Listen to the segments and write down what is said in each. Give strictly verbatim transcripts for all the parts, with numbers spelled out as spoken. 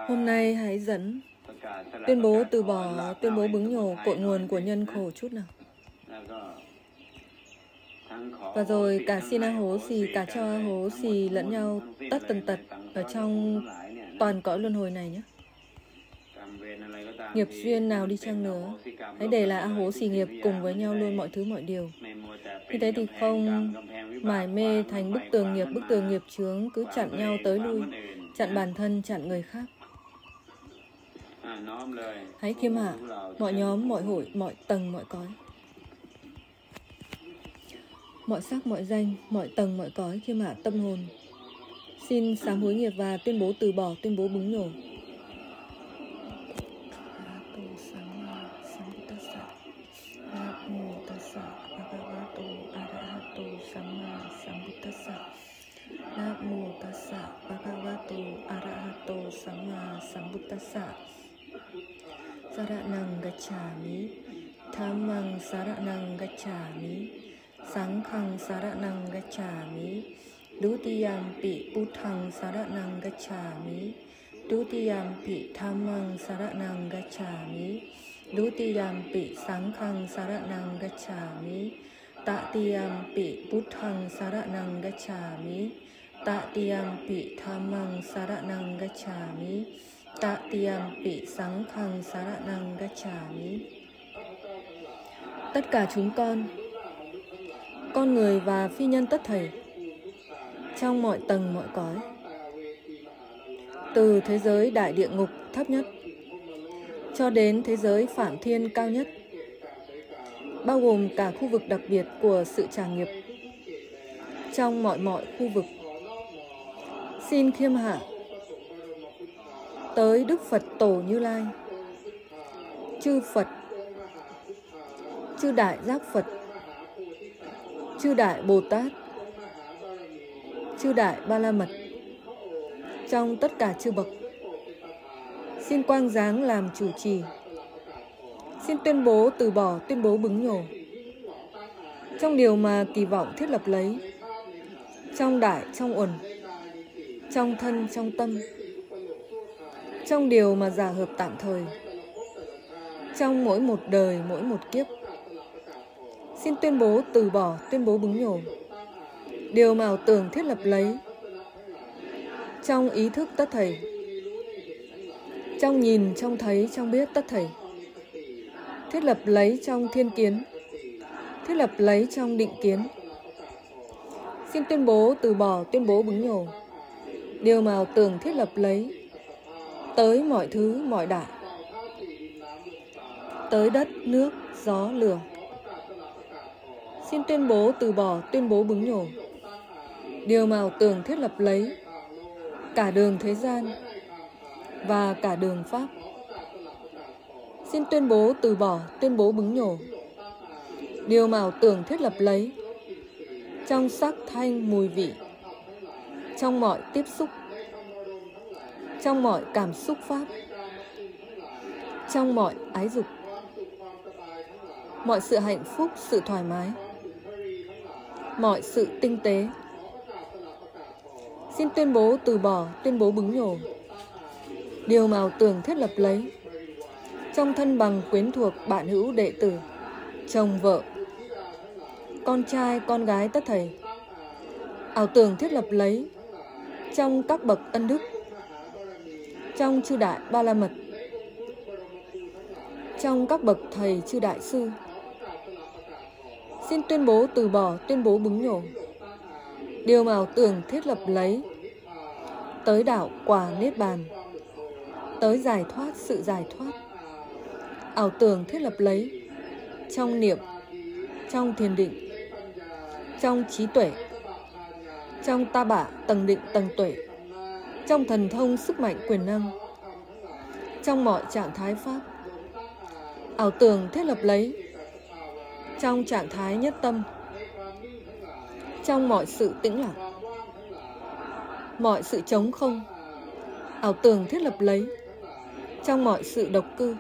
Hôm nay hãy dẫn tuyên bố từ bỏ, tuyên bố bứng nhổ cội nguồn của nhân khổ chút nào. Và rồi cả xin a hố xì, cả cho a hố xì lẫn nhau tất tần tật ở trong toàn cõi luân hồi này nhé. Nghiệp duyên nào đi chăng nữa, hãy để là a hố xì nghiệp cùng với nhau luôn mọi thứ mọi điều. Như thế thì không mải mê thành bức tường nghiệp, bức tường nghiệp chướng cứ chặn nhau tới lui, chặn bản thân, chặn người khác. Hãy khiêm hạ mọi nhóm, mọi hội, mọi tầng, mọi cõi, mọi sắc, mọi danh, mọi tầng, mọi cõi, khiêm hạ tâm hồn. Xin sám hối nghiệp và tuyên bố từ bỏ, tuyên bố bứng nhổ. Namo tassa bhagavato arahato samma sambuddhassa. Saranang gacchami, dhammang saranang gacchami, sanghang saranang gacchami, dutiyampi buddhang saranang gacchami, dutiyampi dhammang saranang gacchami, dutiyampi sanghang saranang gacchami, tatiyampi buddhang saranang gacchami, tatiyampi dhammang saranang gacchami, tatiyampi sanghang saranang gacchami. Tất cả chúng con, con người và phi nhân tất thảy, trong mọi tầng mọi cõi, từ thế giới đại địa ngục thấp nhất cho đến thế giới phạm thiên cao nhất, bao gồm cả khu vực đặc biệt của sự trả nghiệp, trong mọi mọi khu vực, xin khiêm hạ tới Đức Phật Tổ Như Lai, chư Phật, chư Đại Giác Phật, chư Đại Bồ Tát, chư Đại Ba La Mật, trong tất cả chư bậc, xin quang giáng làm chủ trì. Xin tuyên bố từ bỏ, tuyên bố bứng nhổ trong điều mà kỳ vọng thiết lập lấy, trong đại, trong uẩn, trong thân, trong tâm, trong điều mà giả hợp tạm thời, trong mỗi một đời, mỗi một kiếp. Xin tuyên bố từ bỏ, tuyên bố bứng nhổ điều mà ảo tưởng thiết lập lấy, trong ý thức tất thảy, trong nhìn, trong thấy, trong biết tất thảy, thiết lập lấy trong thiên kiến, thiết lập lấy trong định kiến. Xin tuyên bố từ bỏ, tuyên bố bứng nhổ điều mà ảo tưởng thiết lập lấy, tới mọi thứ, mọi đại, tới đất, nước, gió, lửa. Xin tuyên bố từ bỏ, tuyên bố bứng nhổ điều mà ảo tưởng thiết lập lấy, cả đường thế gian và cả đường pháp. Xin tuyên bố từ bỏ, tuyên bố bứng nhổ điều mà ảo tưởng thiết lập lấy, trong sắc, thanh, mùi, vị, trong mọi tiếp xúc, trong mọi cảm xúc pháp, trong mọi ái dục, mọi sự hạnh phúc, sự thoải mái, mọi sự tinh tế. Xin tuyên bố từ bỏ, tuyên bố bứng nhổ điều mà ảo tưởng thiết lập lấy, trong thân bằng quyến thuộc, bạn hữu, đệ tử, chồng, vợ, con trai, con gái tất thảy, ảo tưởng thiết lập lấy, trong các bậc ân đức, trong chư Đại Ba La Mật, trong các bậc thầy chư Đại Sư. Xin tuyên bố từ bỏ, tuyên bố bứng nhổ điều mà ảo tưởng thiết lập lấy, tới đạo quả Niết Bàn, tới giải thoát, sự giải thoát, ảo tưởng thiết lập lấy, trong niệm, trong thiền định, trong trí tuệ, trong ta bả, tầng định, tầng tuệ, trong thần thông, sức mạnh, quyền năng, trong mọi trạng thái pháp, ảo tưởng thiết lập lấy, trong trạng thái nhất tâm, trong mọi sự tĩnh lặng, mọi sự trống không, ảo tưởng thiết lập lấy, trong mọi sự độc cư.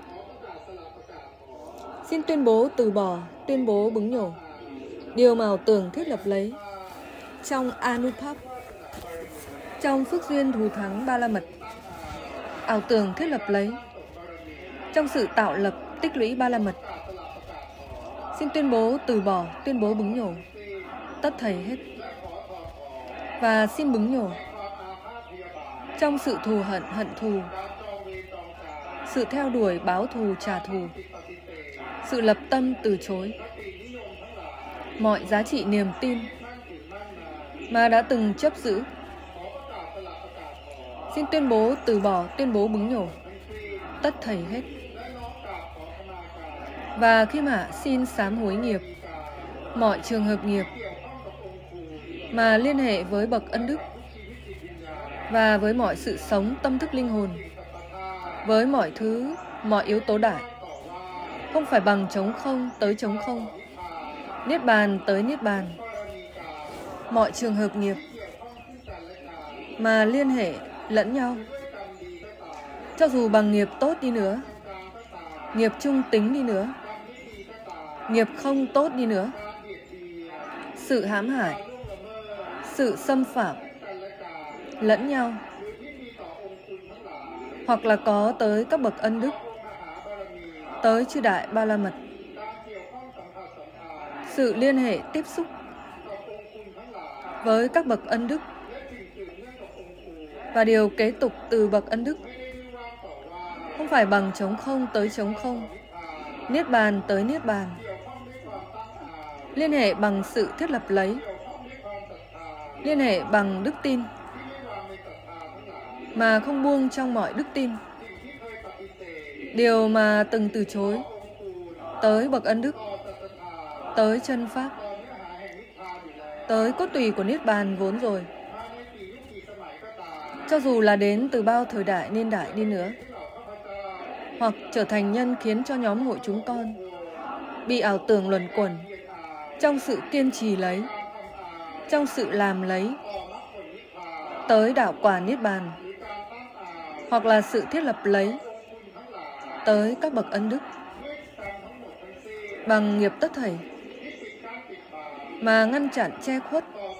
Xin tuyên bố từ bỏ, tuyên bố bứng nhổ điều mà ảo tưởng thiết lập lấy, trong Anupap, trong phước duyên thù thắng ba la mật, ảo tưởng thiết lập lấy, trong sự tạo lập tích lũy ba la mật. Xin tuyên bố từ bỏ, tuyên bố bứng nhổ, tất thảy hết. Và xin bứng nhổ trong sự thù hận, hận thù, sự theo đuổi báo thù, trả thù, sự lập tâm từ chối, mọi giá trị niềm tin mà đã từng chấp giữ. Xin tuyên bố từ bỏ, tuyên bố bứng nhổ, tất thảy hết. Và khi mà xin sám hối nghiệp, mọi trường hợp nghiệp mà liên hệ với bậc ân đức và với mọi sự sống tâm thức linh hồn, với mọi thứ, mọi yếu tố đại, không phải bằng trống không tới trống không, niết bàn tới niết bàn, mọi trường hợp nghiệp mà liên hệ lẫn nhau, cho dù bằng nghiệp tốt đi nữa, nghiệp trung tính đi nữa, nghiệp không tốt đi nữa, sự hãm hại, sự xâm phạm lẫn nhau, hoặc là có tới các bậc ân đức, tới chư đại ba la mật, sự liên hệ tiếp xúc với các bậc ân đức và điều kế tục từ bậc ân đức, không phải bằng trống không tới trống không, niết bàn tới niết bàn, liên hệ bằng sự thiết lập lấy, liên hệ bằng đức tin mà không buông trong mọi đức tin, điều mà từng từ chối, tới bậc ân đức, tới chân pháp, tới cốt tùy của niết bàn vốn rồi, cho dù là đến từ bao thời đại niên đại đi nữa, hoặc trở thành nhân khiến cho nhóm hội chúng con bị ảo tưởng luẩn quẩn trong sự kiên trì lấy, trong sự làm lấy, tới đạo quả niết bàn, hoặc là sự thiết lập lấy, tới các bậc ân đức, bằng nghiệp tất thảy, mà ngăn chặn che khuất,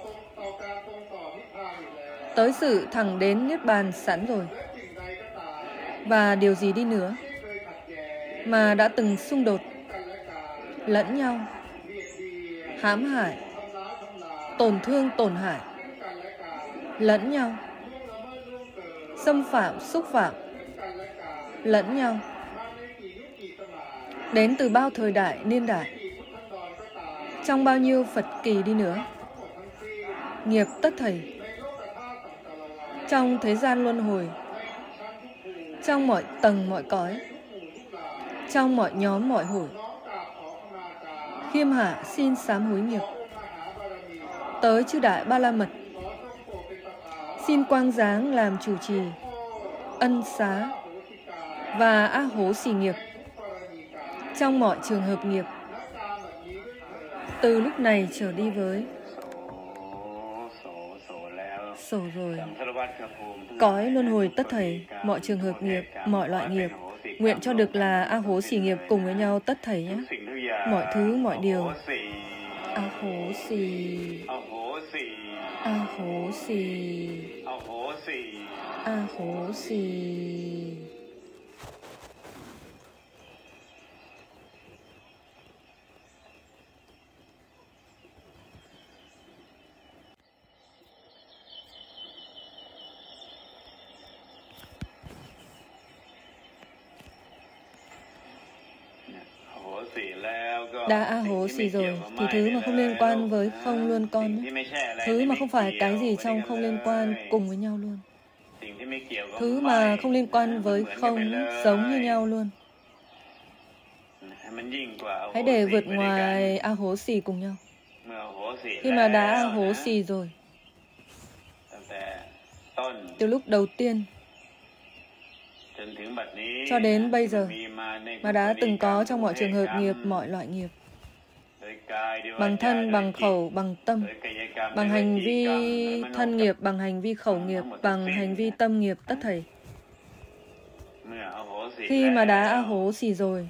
tới sự thẳng đến niết bàn sẵn rồi. Và điều gì đi nữa mà đã từng xung đột lẫn nhau, hãm hại, tổn thương tổn hại lẫn nhau, xâm phạm xúc phạm lẫn nhau, đến từ bao thời đại niên đại, trong bao nhiêu Phật kỳ đi nữa, nghiệp tất thảy, trong thế gian luân hồi, trong mọi tầng mọi cõi, trong mọi nhóm mọi hội, khiêm hạ xin sám hối nghiệp, tới chư đại ba la mật, xin quang giáng làm chủ trì, ân xá và a hố xì nghiệp, trong mọi trường hợp nghiệp, từ lúc này trở đi với. Sổ rồi. Cõi luân hồi tất thảy, mọi trường hợp nghiệp, mọi loại nghiệp, nguyện cho được là a hố xì nghiệp cùng với nhau tất thảy nhé. Mọi thứ, mọi điều. A hố xì. A hố xì. A hố xì. Đã a hố xì rồi thì thứ mà không liên quan với không luôn con nhé. Thứ mà không phải cái gì trong không liên quan cùng với nhau luôn. Thứ mà không liên quan với không giống như nhau luôn. Hãy để vượt ngoài a hố xì cùng nhau. Khi mà đã a hố xì rồi, từ lúc đầu tiên cho đến bây giờ mà đã từng có trong mọi trường hợp nghiệp, mọi loại nghiệp, bằng thân, bằng khẩu, bằng tâm, bằng hành vi thân nghiệp, bằng hành vi khẩu nghiệp, bằng hành vi tâm nghiệp tất thảy. Khi mà đã a hố xì rồi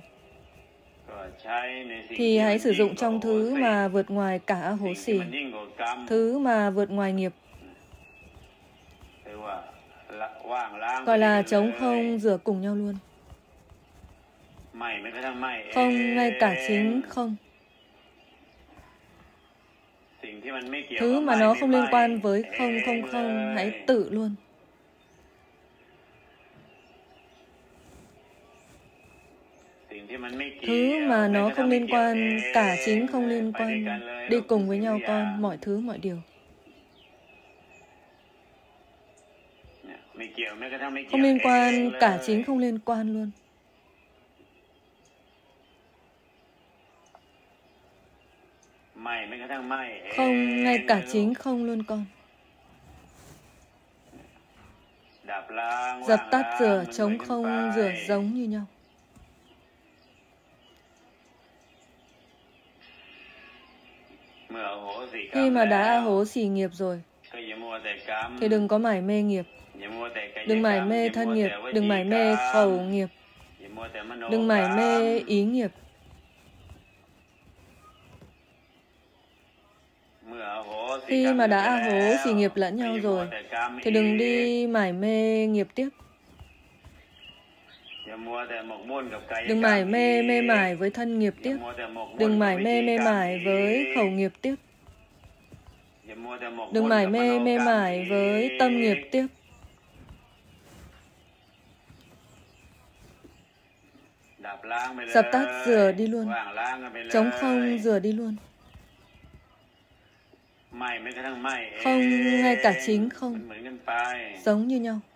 thì hãy sử dụng trong thứ mà vượt ngoài cả a hố xì, thứ mà vượt ngoài nghiệp, gọi là trống không rửa cùng nhau luôn. Không ngay cả chính không. Thứ mà nó không liên quan với không không không, hãy tự luôn. Thứ mà nó không liên quan, cả chính không liên quan, đi cùng với nhau con, mọi thứ, mọi điều. Không liên quan, cả chính không liên quan luôn. Không, ngay cả chính không luôn con. Dập tắt rửa, trống không rửa giống như nhau. Khi mà đã a hố xỉ nghiệp rồi, thì đừng có mải mê nghiệp. Đừng mải mê thân nghiệp, đừng mải mê khẩu nghiệp, đừng mải mê ý nghiệp. Khi mà đã a hố xỉ nghiệp lẫn nhau rồi, thì đừng đi mải mê nghiệp tiếp. Đừng mải mê mê mải với thân nghiệp tiếp. Đừng mải mê mê mải với khẩu nghiệp tiếp. Đừng mải mê mê mải với tâm nghiệp tiếp. Dập tắt rửa đi luôn. Trống không rửa đi luôn. Không ngay cả chính không, giống như nhau.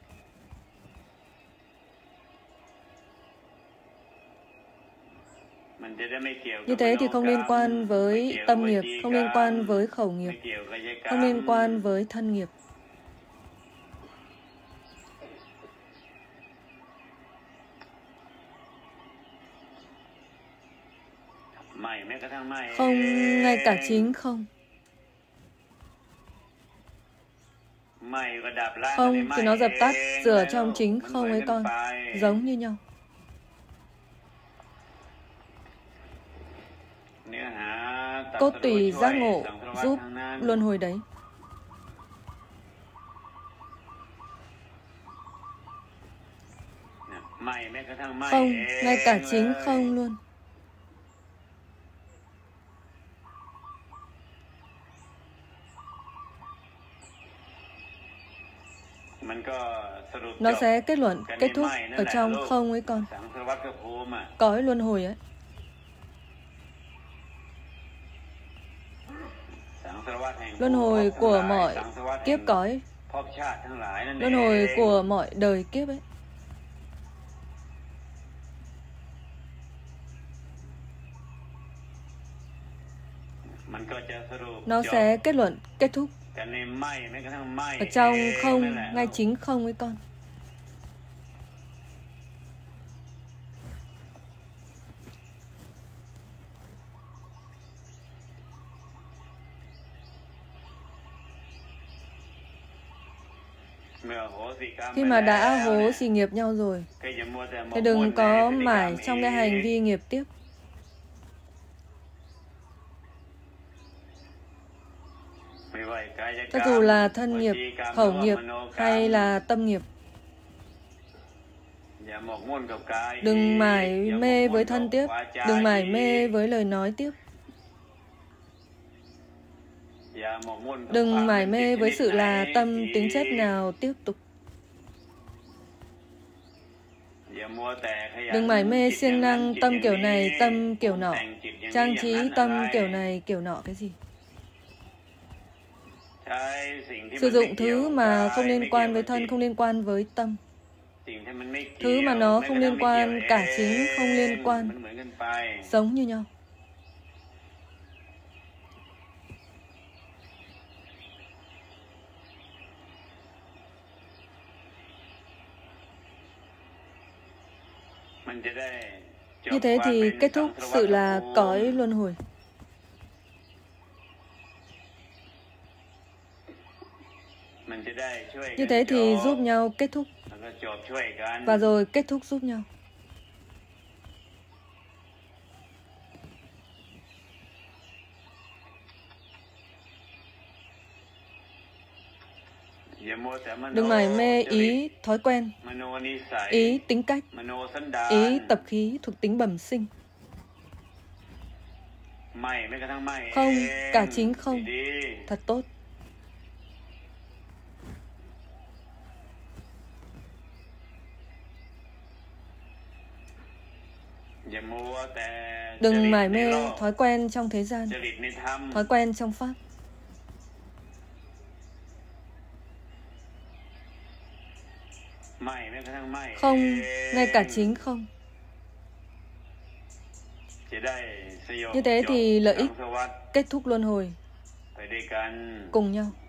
Như thế thì không liên quan với tâm nghiệp, không liên quan với khẩu nghiệp, không liên quan với thân nghiệp. Không ngay cả chính không. Không thì nó dập tắt rửa trong chính không ấy con, giống như nhau. Cốt tùy giác ngộ giúp luân hồi đấy. Không, ngay cả chính không luôn. Nó sẽ kết luận, kết thúc ở trong không ấy con. Cõi luân hồi ấy. Luân hồi của mọi kiếp cõi, luân hồi của mọi đời kiếp ấy. Nó sẽ kết luận, kết thúc ở trong không, ngay chính không ấy con. Khi mà đã hố xì nghiệp nhau rồi, thì đừng có mải trong cái hành vi nghiệp tiếp. Cho dù là thân nghiệp, khẩu nghiệp hay là tâm nghiệp. Đừng mải mê với thân tiếp, đừng mải mê với lời nói tiếp. Đừng mải mê với sự là tâm tính chất nào tiếp tục. Đừng mải mê siêng năng tâm kiểu này, tâm kiểu nọ, trang trí tâm kiểu này, kiểu nọ cái gì. Sử dụng thứ mà không liên quan với thân, không liên quan với tâm. Thứ mà nó không liên quan, cả chính không liên quan, giống như nhau. Như thế thì kết thúc sự là cõi luân hồi. Như thế thì giúp nhau kết thúc, và rồi kết thúc giúp nhau. Đừng mải mê ý thói quen, ý tính cách, ý tập khí thuộc tính bẩm sinh. Không, cả chính không. Thật tốt. Đừng mải mê thói quen trong thế gian, thói quen trong Pháp. Không, ngay cả chính không. Như thế thì lợi ích kết thúc luân hồi cùng nhau.